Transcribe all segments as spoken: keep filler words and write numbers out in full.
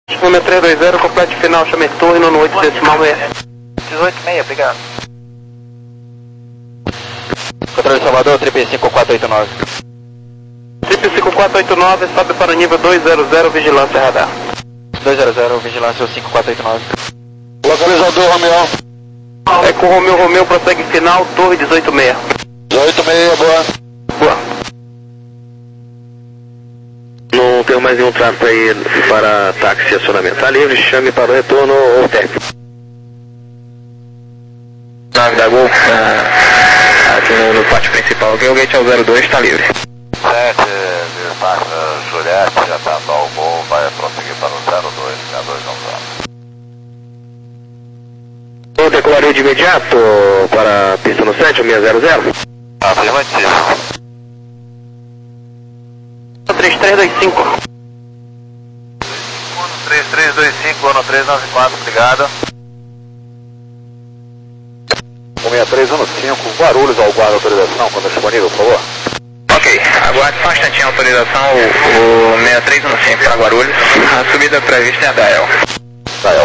Número três dois zero, complete final, chame torno no oito decimal seis. dezoito seis, obrigado. Controle Salvador, triplo cinco quatro oito nove. Triplo cinco quatro oito nove, sobe para o nível dois zero zero, vigilância radar. dois zero zero, vigilância cinco quatro oito nove. Localizador, Romeu. É com Romeu, Romeu, prossegue final, torre dezoito seis. dezoito seis, boa. Boa. Não tenho mais nenhum tráfego aí para táxi e acionamento. Está livre, chame para o retorno ou técnico. nove da Gol, uh, aqui no, no pátio principal, aqui o gate é o zero dois, está livre. sete, Marta Juliette, já está no Gol, vai prosseguir para o zero dois, zero dois não zero. Eu declarei de imediato para a pista no sete, seis zero zero. Afirmativo. três três dois cinco. três três dois cinco, ano três nove quatro, obrigado. um seis três um cinco, Guarulhos, ao guarda autorização, quando disponível, por favor. Ok, aguarde só um instantinho a autorização, o, o seis três um cinco para Guarulhos, a subida prevista é a Dael. Dael.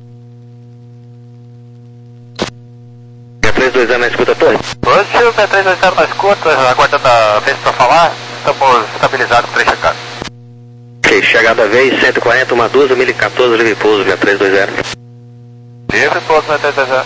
seis três dois zero na escuta, torre. Hoje o seis três dois zero na escuta, aguardando a vez para falar, estamos estabilizados para chegar. Ok, chegada a vez, cento e quarenta, uma duas, mil e quatorze, livre pouso, seis três dois zero. Livre, pouso seis três dois zero.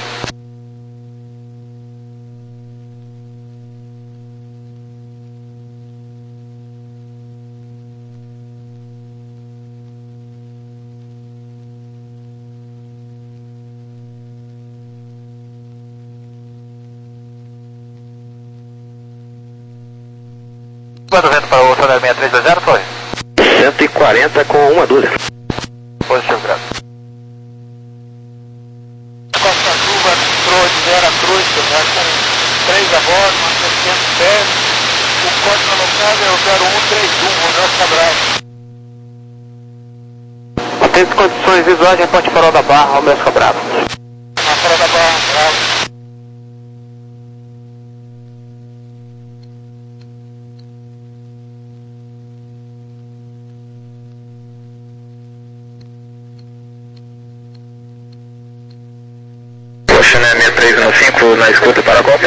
Quanto vento para o Sonar seis três dois zero, foi? cento e quarenta com uma dúzia. Positivo, graças. Costa Chuva, Cruz, Vera Cruz, três a bordo, seiscentos pés. O código local é o zero um três um, Roberto Cabral. Tem condições visuais, reporte farol da Barra, Roberto Cabral. A farol da Barra, bravo. seis três um cinco na escuta para a Copa.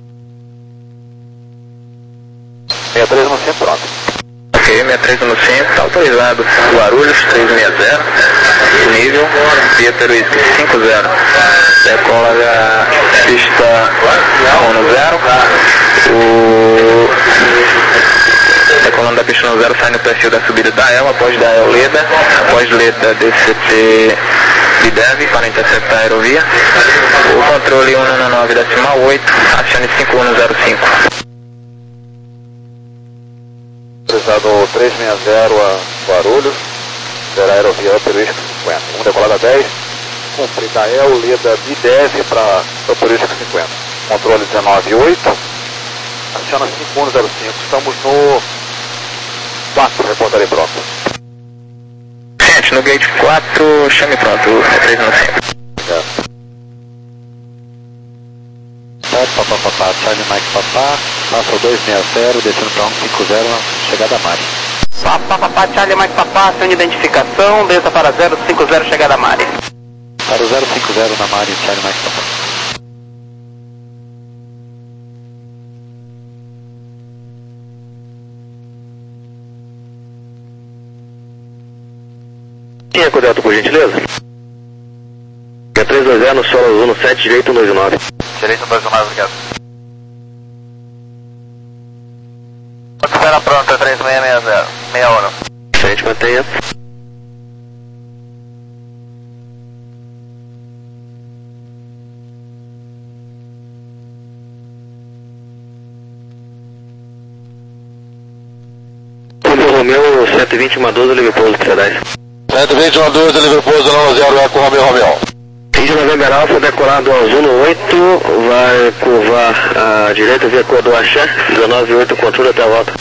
seis três um cinco, pronto. Ok, seis três um cinco, está autorizado. Guarulhos, três seis zero, nível, Pieter Whisky cinco zero. Decola da pista um zero. O... Decolando da pista um zero, sai no perfil da subida da E L, após da E L Leda, após Leda D C T Bidev para interceptar a aerovia. O controle cento e nove decimal oito, acione cinco um zero cinco. Autorizado três seis zero a Guarulhos, será aerovia Upper Whisky cinquenta. um decolada dez, cumprida E L, Leda Bidev para Upper Whisky cinquenta. Controle dezenove oito, aciona cinco um zero cinco, estamos no quatro, reportarei pronto. Gente, no gate quatro, chame pronto, seis três um cinco. É. Papá, papá, Charlie Mike Papá, passa o dois seis zero, descendo para um cinco zero, chegada a Mari. Papá, papá, Charlie Mike Papá, sem identificação, desça para zero cinco zero, chegada a Mari. Para o zero cinco zero na Mari, Charlie Mike Papá. Quem é Codelto, por gentileza? seis três dois zero no solo azul no sete, direito um dois nove. Direito dois nove, obrigado. Espera pronto, três seis seis zero, seis um. Frente, mantenha. Romeu, Romeu, cento e vinte, uma doze, livre pouso, pedais. cento e vinte, uma doze, livre pouso, nove zero, Eco Romeu, Romeu. Índio November Alfa, decolado azul no oito, vai curvar à direita via cor do Axé, dezenove oito, controle até a volta.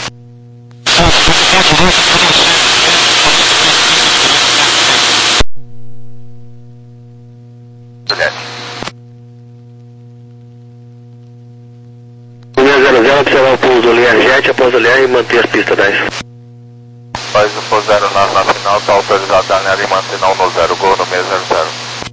seis zero zero, observar o pouso do Learjet após olhar e manter as pistas dez. Após o por zero nove na final, está autorizado a alinhar e manter não no zero, gol no seis zero zero.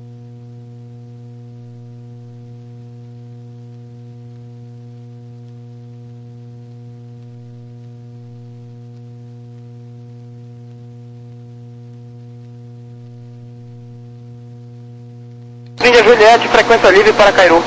Índia Juliette, frequência livre para Cairu.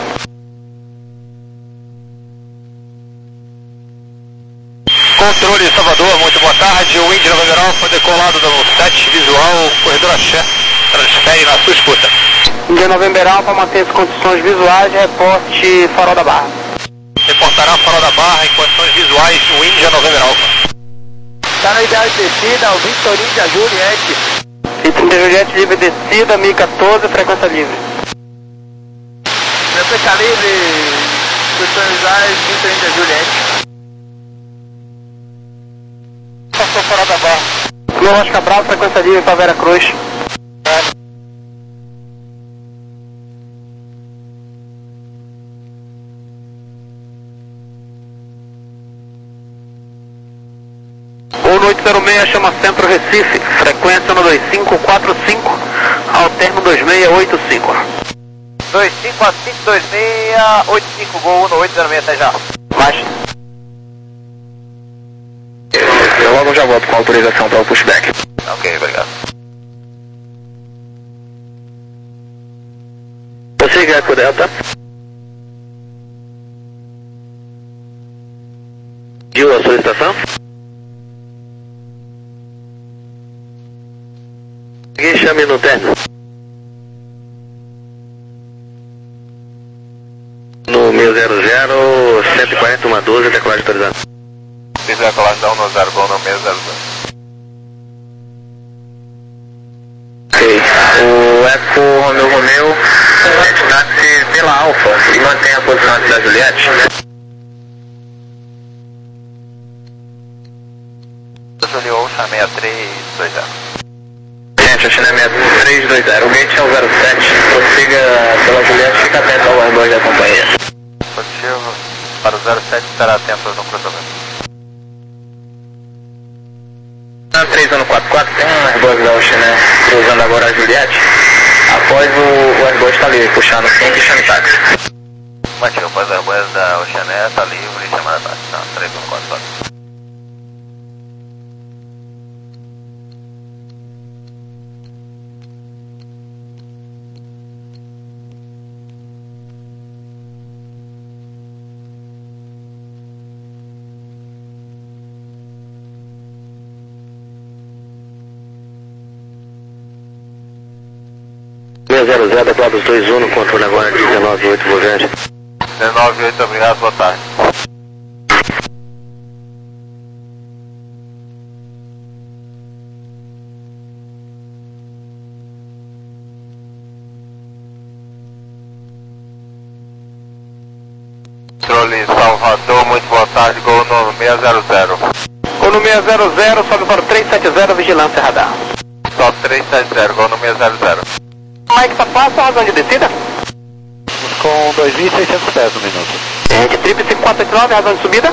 Controle Salvador, muito boa tarde. O Índia November Alfa decolado no sete visual, corredor Axé, transfere na sua escuta. Índia November Alfa mantém as condições visuais, reporte Farol da Barra. Reportará Farol da Barra em condições visuais o Índia November Alfa. Está no ideal de descida, o Victor Índia Juliette. Victor Índia Juliette, livre descida, mil e quatorze, frequência livre. Frequência livre, condições visuais, Victor Índia Juliette. Passou Farol da Barra. Meu Oscar Bravo, frequência livre para Vera Cruz. O noite zero seis, chama Centro Recife, frequência no dois cinco quatro cinco, ao termo dois seis oito cinco. dois cinco quatro cinco dois seis oito cinco, gol no oito zero seis, até já. Mais. Eu logo já volto com autorização para o pushback. Ok, obrigado. Você quer com o Delta? Viu a solicitação? Ninguém chame no terno. No mil zero zero, cento e quarenta, uma doze, decolagem autorizada. Fiz decolagem no zero, gol no seis zero zero. Ok. O Eco Romeu Romeu nasce pela Alfa e mantém a posição da Juliette. Julio, chamei a três dois zero. Gente, a China é três dois zero. O gate é o zero sete. Prossiga pela Juliette, fica atento ao airbag da companhia. Positivo, para o zero sete estará atento no cruzamento. Na três um quatro quatro tem um airbag da China cruzando agora a Juliette. Após o, o airbag está livre, puxando cinco e chame táxi. Mativo, após o airbag da Oceané está livre e chamando a táxi. Não, três um quatro quatro. seis zero zero, declarados dois um no controle agora de dezenove oito, Vovende. dezenove oito, obrigado, boa tarde. Controle Salvador, muito boa tarde, gol no seis zero zero. Gol no seis zero zero, sobe para o três sete zero, vigilância radar. Só três sete zero, gol no seis zero zero. Mike Papasso, razão de descida? Com dois mil e seiscentos pés no minuto. Gente, trip cinco quatro oito nove, razão de subida?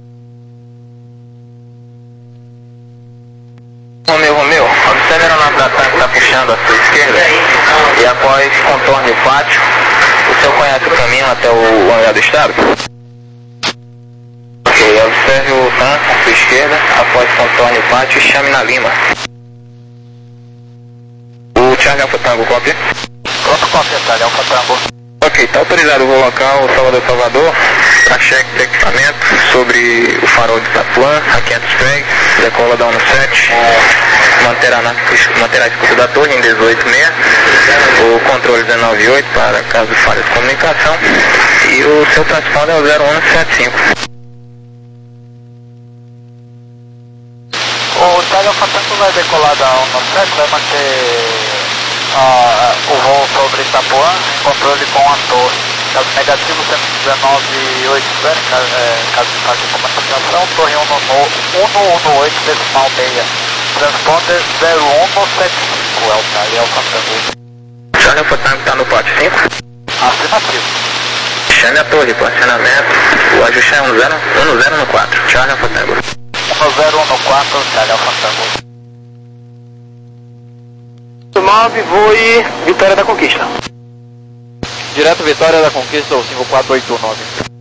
Romeu, Romeu, observe a aeronave da TAM que está puxando à sua esquerda e após contorne o pátio, o senhor conhece o caminho até o hangar do estado? Ok, observe o TAM à sua esquerda, após contorne o pátio e chame na Lima. O Charlie Alfa Tango, copia? Pronto, cópia, Charlie Alfa Tango. Ok, está autorizado o voo local Salvador Salvador para cheque de equipamento sobre o farol de Itapuã, a quinhentos pés, decola da um sete, manterá, na, manterá a escuta da torre em dezoito seis, o controle dezenove oito para caso de falha de comunicação e o seu transponder é o zero um sete cinco. O Charlie Alfa Tango vai decolar da um sete, vai manter uh, o voo sobre Itapuã em controle com a torre. Caso negativo, cento e dezenove oito zero, caso, é, caso de falha de comunicação, torre um um oito decimal seis. Transponder zero um sete cinco, é o Charlie Alfa Tango. Charlie Alfa Tango está no pote cinco? Afirmativo. Chame a torre, posicionamento, o ajuste é um zero um zero no quatro, Charlie Alfa Tango. um zero um no quatro, Charlie Alfa Tango. nove, voe Vitória da Conquista. Direto Vitória da Conquista, ou cinco quatro oito nove.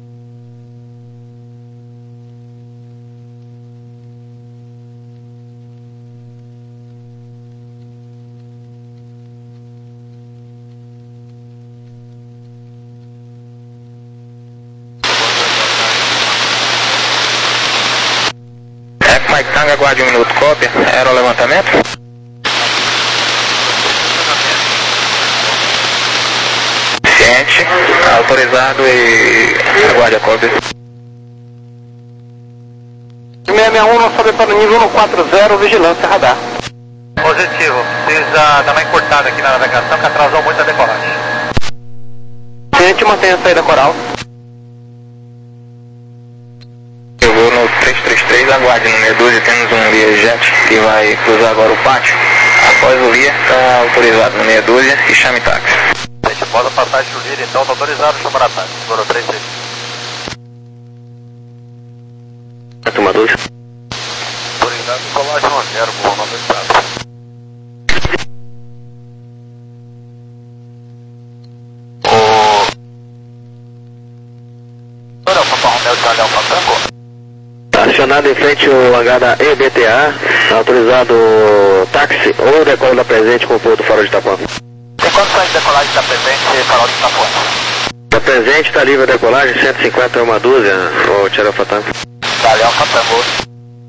Mike Tango, aguarde um minuto, cópia. Era o levantamento? Ciente, autorizado e aguarde a cópia. seis seis um não sobe para o nível um quatro zero, vigilância radar. Positivo, precisa dar uma encurtada aqui na navegação que atrasou muito a decolagem. Ciente, mantenha a saída coral. Eu vou no três três três, aguarde no Medusa, temos um Learjet que vai cruzar agora o pátio. Após o Lear, está autorizado no Medusa e chame táxi. A gente pode passar de Lear, então, está autorizado chamar a táxi. Segurou três três. Turma doze. Autorizado, colagem um a zero, bom, nove estado. O... Olha, o Papa Romeo de Alfa Tango. Acionado em frente ao H da E B T A, autorizado táxi ou decola da presente com o porto Farol de Itapuã. Tem quanto sai de decolagem da presente Farol de Itapuã? Da presente está livre a decolagem, cento e cinquenta é uma dúzia, ou Tchera Fatango. Valeu, Alfa Tango.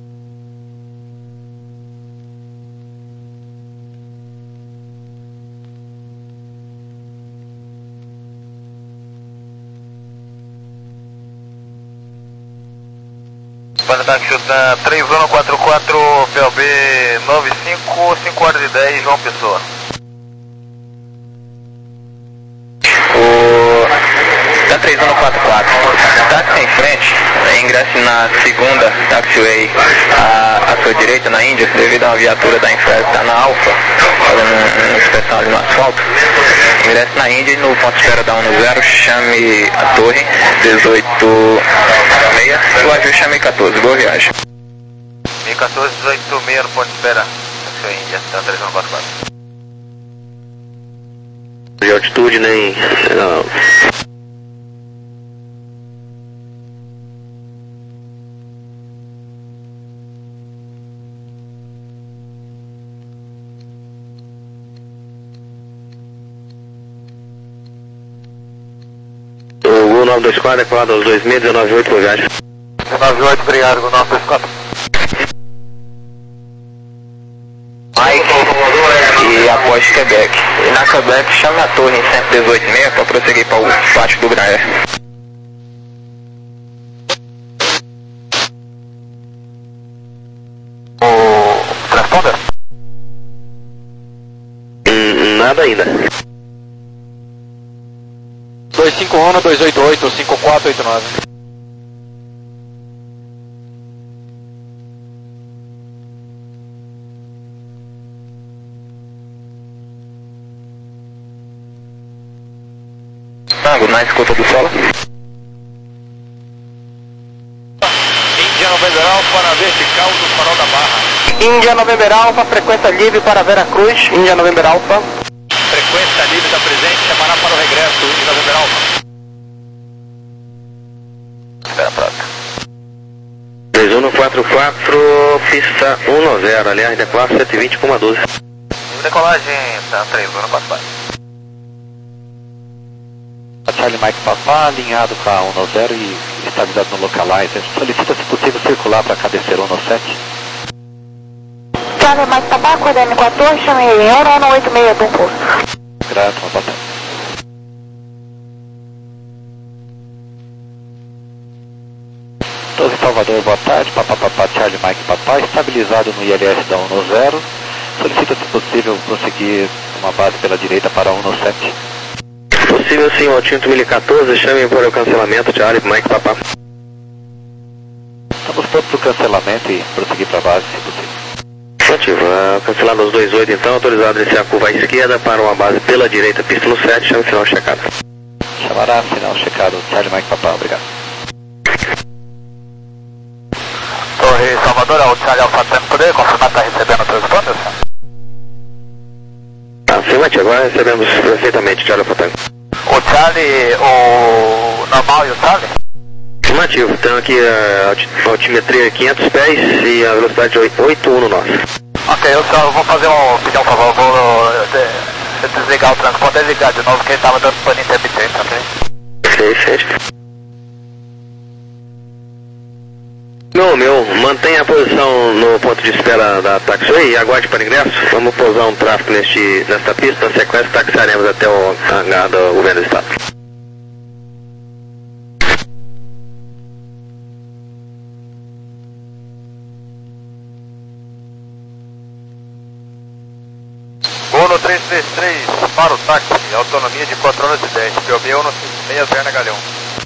Banda Chuta três um quatro quatro, P O B nove cinco, cinco horas e dez, João Pessoa. O... Da três um quatro quatro, táxi em frente, ingresse na segunda taxiway à, à sua direita, na Índia, devido a uma viatura da Infraero que está na Alfa, fazendo uma inspeção ali no asfalto. Ingresse na Índia e no ponto de espera da um zero, chame a torre dezoito seis, o avião chame quatorze, boa viagem. mil e quatorze, dezoito seis no ponto de espera, taxiway Índia, tá três um quatro quatro. De altitude nem... não. O nove dois quatro, decolado aos dois mil, dezenove oito, boa viagem. dezenove oito, obrigado, nove dois quatro. Mike e após Quebec. E na Quebec chame a torre em cento e dezoito seis para prosseguir para o pátio do Graer. O transponder? Hum, nada ainda. dois cinco um, dois oito oito, cinco quatro oito nove. Tango, na escuta do solo. Índia November Alfa na vertical do Farol da Barra. Índia November Alfa, frequência livre para Vera Cruz, Índia November Alfa. Frequência livre da presente, chamará para o regresso, Índia November Alfa. Espera a prática. três um quatro quatro, pista um zero, aliás, decolar cento e vinte, doze. Decolagem, tá três um quatro quatro. Charlie Mike Papá, alinhado com a um zero e estabilizado no localizer. Solicita, se possível, circular para cabeceira um sete. Charlie Mike Papá, coordenando quatorze, chame em hora um oito seis do posto. Graças, uma boa tarde. Torre Salvador, boa tarde. Papá, papá, Charlie Mike Papá, estabilizado no I L S da um zero. Solicita, se possível, prosseguir uma base pela direita para um sete. Possível sim, o Tinto mil e quatorze, chame para o cancelamento, Charlie Mike Papá. Estamos prontos para o cancelamento e prosseguir para a base, se possível. Ativo, uh, cancelado aos dois oito, então, autorizado a iniciar a curva à esquerda para uma base pela direita, pista no sete, chame final checado. Chamará final checado, Charlie Mike Papá, obrigado. Torre Salvador, é o Charlie Alfa Tango, poder confirmar que está recebendo o transponder? Afirmativo, agora recebemos perfeitamente, Charlie Alpha Tango. O Charlie, o normal e o Charlie? Afirmativo, então aqui a altimetria quinhentos pés e a velocidade oito um no nosso. Ok, eu só vou fazer um, pedir um favor, vou de, desligar o tranco, pode desligar de novo, que ele estava dando pane intermitente, ok? Seis, seis. Meu, meu, mantenha a posição no ponto de espera da taxiway e aguarde para ingresso. Vamos pousar um tráfego neste, nesta pista, na sequência taxiaremos até o hangar do governo do estado. Uno três três três para o táxi, autonomia de quatro horas e dez, P O B Uno seis zero Galhão.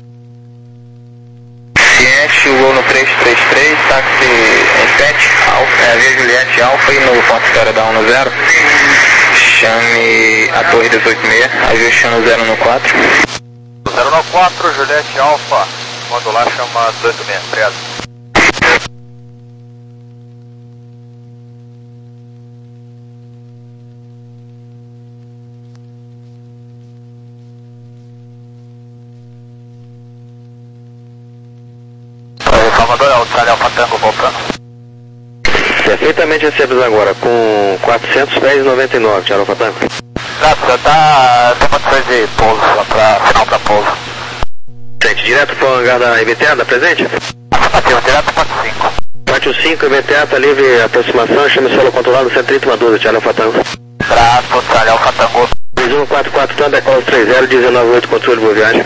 Ciente, o Uno três três três, táxi em sete, Alfa, é, Via Juliette Alfa e no ponto de espera da um zero. Chame a torre dezoito seis, ajustando zero no quatro. zero no quatro, Juliette Alfa, modular chama dezoito seis, obrigado. Salvador, é o Charlie Alpha Tango voltando. Perfeitamente recebemos agora, com quatrocentos pés e noventa e nove, Charlie Alpha Tango. Graças, tá, tem condições de pouso, só pra final pra pouso. Sente, direto para o hangar da I B T A, da presente? Afirmativo, direto quatro cinco. quatro cinco, I B T A, tá livre aproximação, chame solo controlado, cento e trinta, doze, Charlie Alpha Tango. Graças, Charlie Alpha Tango. dois um quatro quatro, Tango, decola três zero, dezenove oito, controle, boa viagem.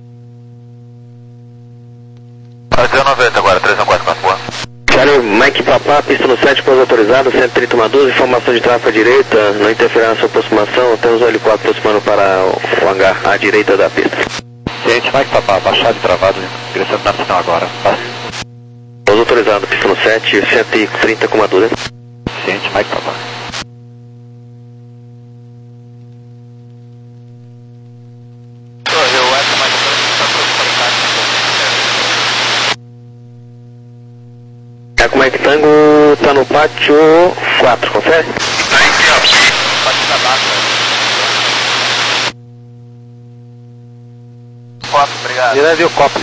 dezenove oito agora, três um quatro quatro, boa. Charlie, Mike Papá, pista no sete, pouso autorizado, cento e trinta, doze, informação de tráfego à direita, não interferir na sua aproximação, temos um helicóptero aproximando para o hangar à direita da pista. Ciente, Mike Papá, baixado e travado, ingressando na pista agora. Pouso autorizado, pista no sete, cento e trinta, doze. Ciente, Mike Papá. Eco Mike Tango tá no pátio quatro, confere? quatro, obrigado. Direto e o copo.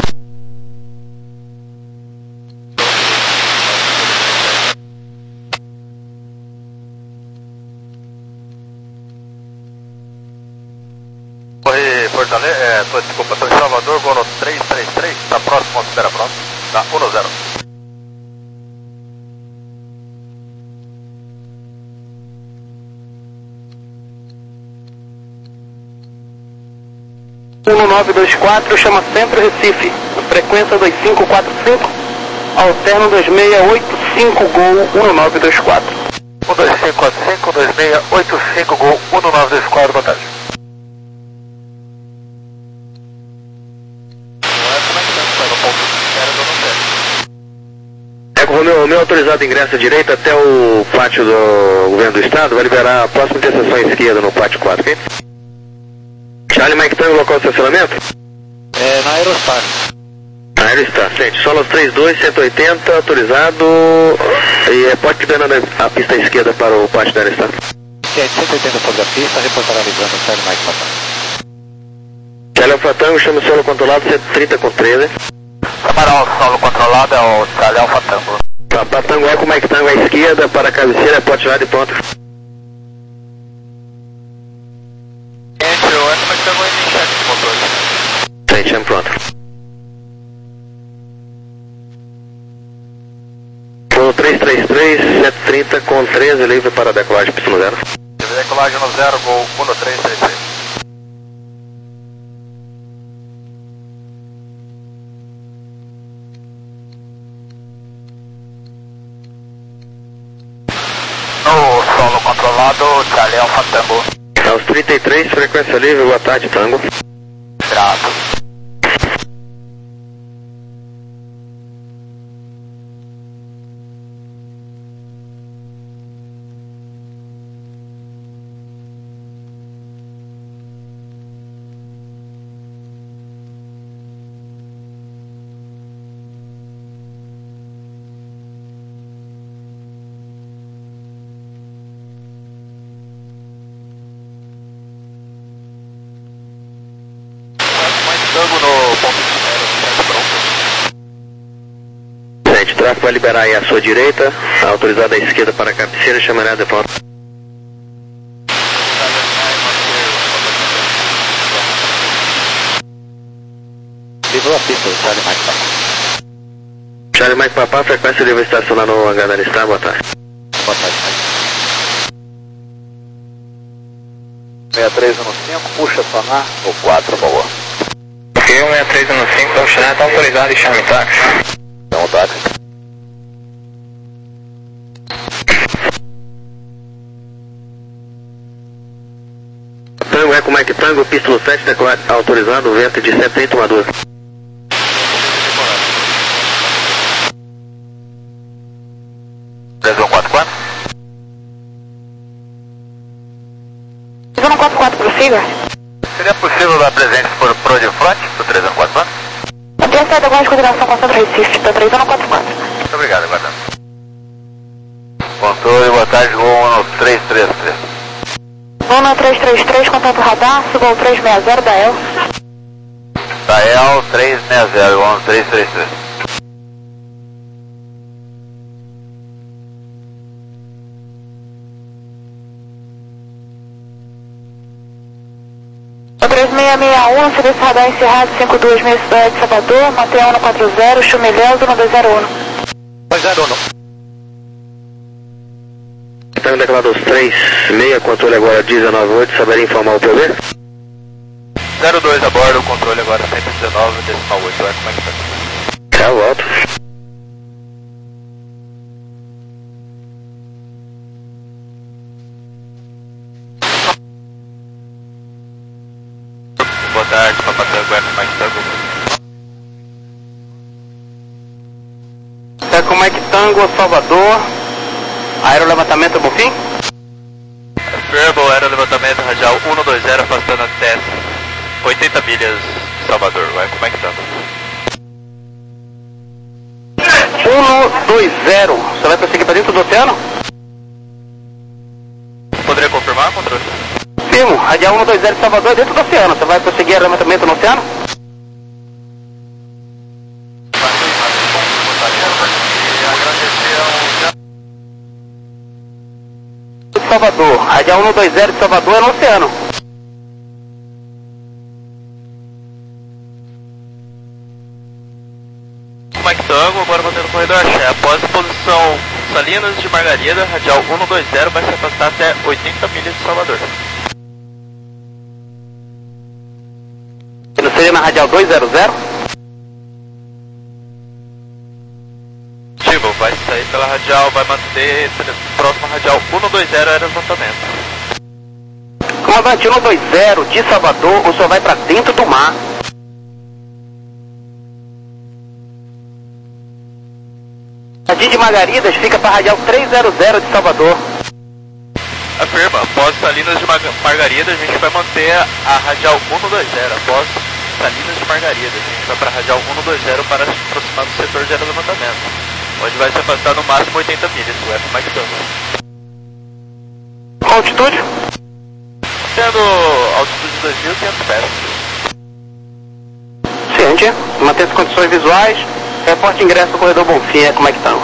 Torre Fortaleza, é, tô, desculpa, Torre Salvador, Uno três três três, tá próximo, espera próximo, tá um zero. um nove dois quatro, chama Centro Recife, frequência dois cinco quatro cinco, alterno dois seis oito cinco, Gol um nove dois quatro. um dois cinco quatro cinco, dois seis oito cinco, Gol um nove dois quatro, boa tarde. Eco Romeu, o meu autorizado ingresso à direita até o pátio do governo do estado, vai liberar a próxima interseção à esquerda no pátio quatro, ok? Charlie Mike Tango, local de estacionamento? É, na Aerostar. Na Aerostar, sente. Solo três dois, cento e oitenta, autorizado. E é, pode liberar a pista à esquerda para o pátio da Aerostar. Ciente, cento e oitenta sobre a pista, reportará livrando o Charlie Mike Papá. Charlie Alpha Tango, chama o solo controlado, cento e trinta com treze. Camarão, solo controlado é o Charlie Alpha Tango. Papá Tango, Eco Mike Tango à esquerda para a cabeceira, pode tirar de ponta. Entre o Eco Mike Tango e chefe de controle. Sente, chama pronto. Voo três três três, cento e trinta com treze, livre para decolagem, pista no zero. Decolagem no zero, Gol um três três três. No solo controlado, Charlie Alpha Tango. Aos trinta e três, frequência livre, boa tarde, Tango. Graças. de tráfego vai liberar aí à sua direita, autorizado à esquerda para a cabeceira, chamará de ponta. Livrou a pista, o Charlie Mike Papá. Charlie Mike Papá, frequência deve estacionar no hangar da Anistar, boa tarde. Boa tarde, Mike. seis três um cinco, puxa sonar no quatro, boa. Ok, um seis três um cinco, então o Chanel está autorizado e chame o táxi. Então o táxi. Tango Eco Mike Tango, pista no sete, declara autorizado, vento de setenta tomador. três um quatro quatro? três um quatro quatro, prossiga. Seria possível dar presente por Pro de front pro três um quatro quatro? Mantém a saída agora de coordenação com o Centro Recife, para três um quatro quatro. Muito obrigado, aguardando. Controle, boa tarde, Gol um três três três. um três três três, contato radar, suba ao três seis zero da E L. Tael três seis zero, um três três três. O três seis seis um, serviço radar encerrado, cinco dois seis cidade de Salvador, mantém um quatro zero, Chumilhão, um dois zero um. dois zero um. Tango declarado três seis, controle agora dezenove oito, saberia informar o P B? zero dois a bordo, controle agora cento e dezenove, decimal oito, é como é que tá? Tá, volto. Boa tarde, Papatango, é como é que tá? É como é que Tango, Salvador, aerolevantamento Bonfim? Verbal, aerolevantamento radial um dois zero, afastando até oitenta milhas de Salvador, vai, como é que tá? um dois zero, você vai prosseguir para dentro do oceano? Poderia confirmar, controle? Firmo, radial um dois zero de Salvador dentro do oceano, você vai prosseguir aerolevantamento no oceano? Salvador, radial um dois zero de Salvador é no oceano. Mike Tango, agora mantendo o corredor Axé. Após posição Salinas de Margarida, radial um dois zero vai se afastar até oitenta milhas de Salvador. Não seria na radial dois zero zero? Tipo, vai sair pela radial, vai manter próximo à radial um dois zero aerolevantamento. Comandante um dois zero de Salvador, o senhor vai para dentro do mar. Jardim de Margaridas fica para a radial três zero zero de Salvador. Afirma, após Salinas de Mar Margarida, a gente vai manter a radial um dois zero. Após Salinas de Margarida, a gente vai para a radial um dois zero para se aproximar do setor de aerolevantamento, onde vai se afastar no máximo oitenta milhas, o F mais tanto. Qual altitude? Tendo altitude de dois mil e quinhentos pés. Ciente, mantém as condições visuais, reporte ingresso ao corredor Bonfim, é como é que tá?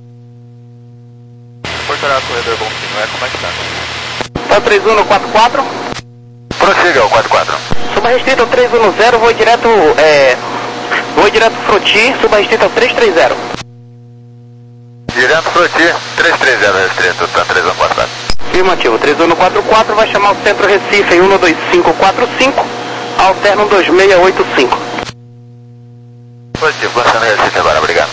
Portará corredor Bonfim, não é como é que tá? Tá três um quatro quatro? Prossiga, o quatro quatro. Suba restrito ao três um zero, vou direto, é... Vou direto Froti, suba restrito ao três três zero. Direto Froti, três três zero restrito, tá três um quatro quatro. Afirmativo, três um quatro quatro vai chamar o Centro Recife em um dois cinco quatro cinco, alterno dois seis oito cinco. Positivo, lançando Recife agora, obrigado.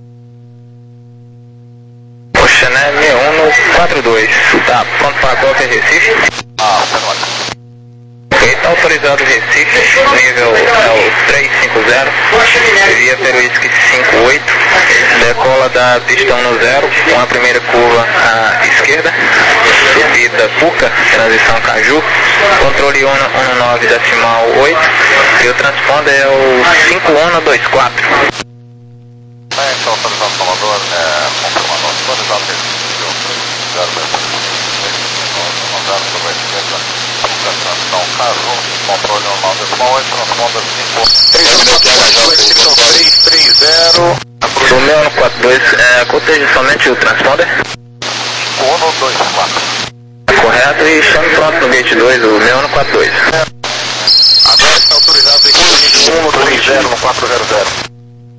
O Chanel seis um quatro dois, tá pronto para golpe Recife? Ah, tá bom. Ok, tá autorizado Recife, nível é o três cinco zero, via Peruísque cinco oito, decola da pista um zero, com a primeira curva à esquerda, subida Puca, transição Caju, controle um um nove decimal oito, e o transponder é o cinco um dois quatro. É, então, autorizado Salvador, é, confirmando, autorizado Recife, zero dois transição Caju, controle normal decimal oito, transponder cinco três três zero, O seis um quatro dois, é, coteja somente o transponder? um dois quatro. Correto, e chame pronto no gate dois, o seis um quatro dois. Agora está autorizado em um dois zero no quatro zero zero.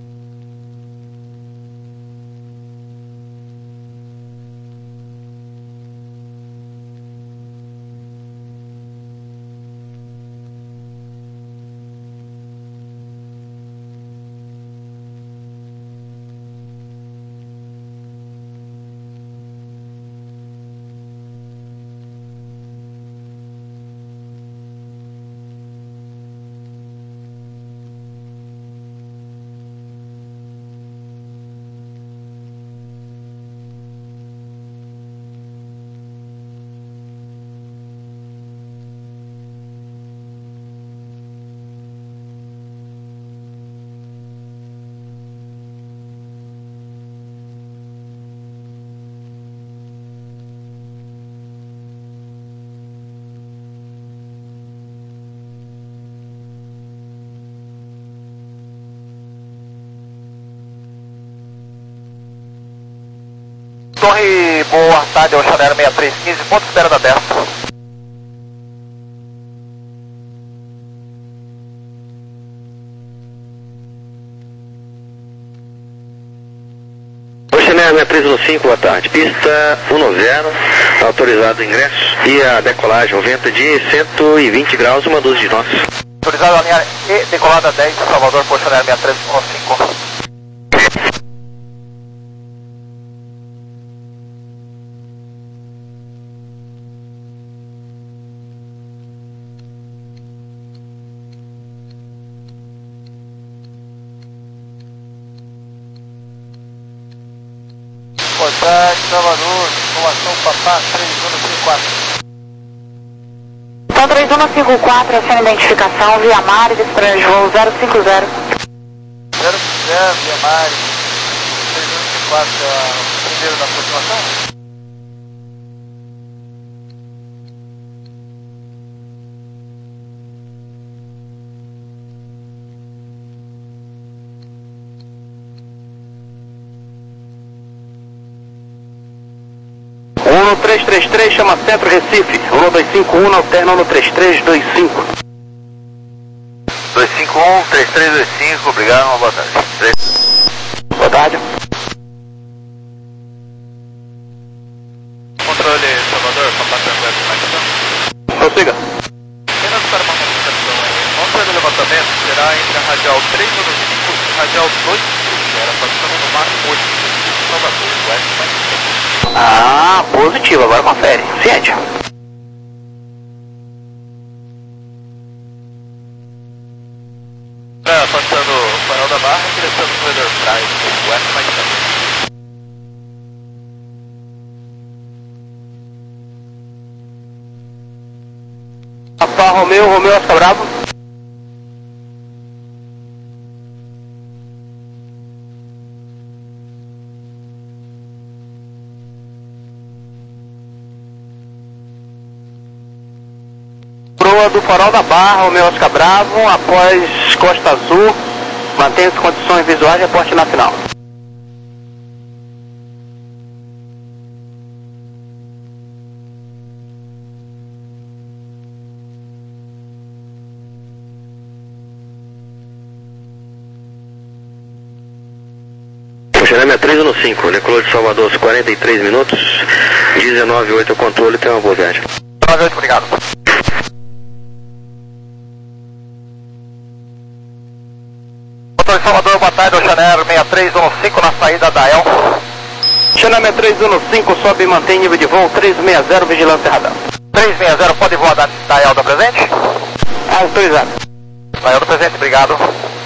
Torre, boa tarde, Ocean Air seis três um cinco, ponto de espera da Delta. Ocean Air seis três um cinco, boa tarde. Pista um zero, autorizado o ingresso e a decolagem, o vento de cento e vinte graus, uma dúzia de nós. Autorizado a linha E, decolada dez, Salvador, Ocean Air seis três um cinco. Portag, Salvador, informação Papá três um cinco quatro. Então três um cinco quatro, sem identificação, via Mares, estranho de voo zero cinco zero. zero cinco zero, via Mares, três um cinco quatro, é o primeiro da aproximação? um três três três, chama Centro Recife. um dois cinco um, alterna no três três dois cinco. dois cinco um, três três dois cinco, obrigado, uma boa tarde. Boa tarde. Controle Salvador, Papá Tanguera, comunicação. Prossiga. Apenas para uma comunicação aí, monta de levantamento será entre a radial três um cinco e a radial dois cinco zero, passando no máximo oito de Salvador, Oeste mais tempo. Ah, positivo, agora confere. Ciente. É, passando o farol da Barra, direção do corredor Price, Oeste mais tempo. Alfa Romeu, Romeu Oscar Bravo. Proa do farol da Barra, Romeu Oscar Bravo, após Costa Azul, mantém-se condições visuais e reporte na final. Ocean Air seis três um cinco, decolou de Salvador aos quarenta e três minutos, dezenove oito o controle, tem uma boa viagem. dezenove oito, obrigado. Motor Salvador, boa tarde, Ocean Air seis três um cinco na saída da El. Ocean Air seis três um cinco, sobe e mantém nível de voo três seis zero, vigilância radar. três seis zero, pode voar da, da El da presente? Autorizado. Da El da presente, obrigado.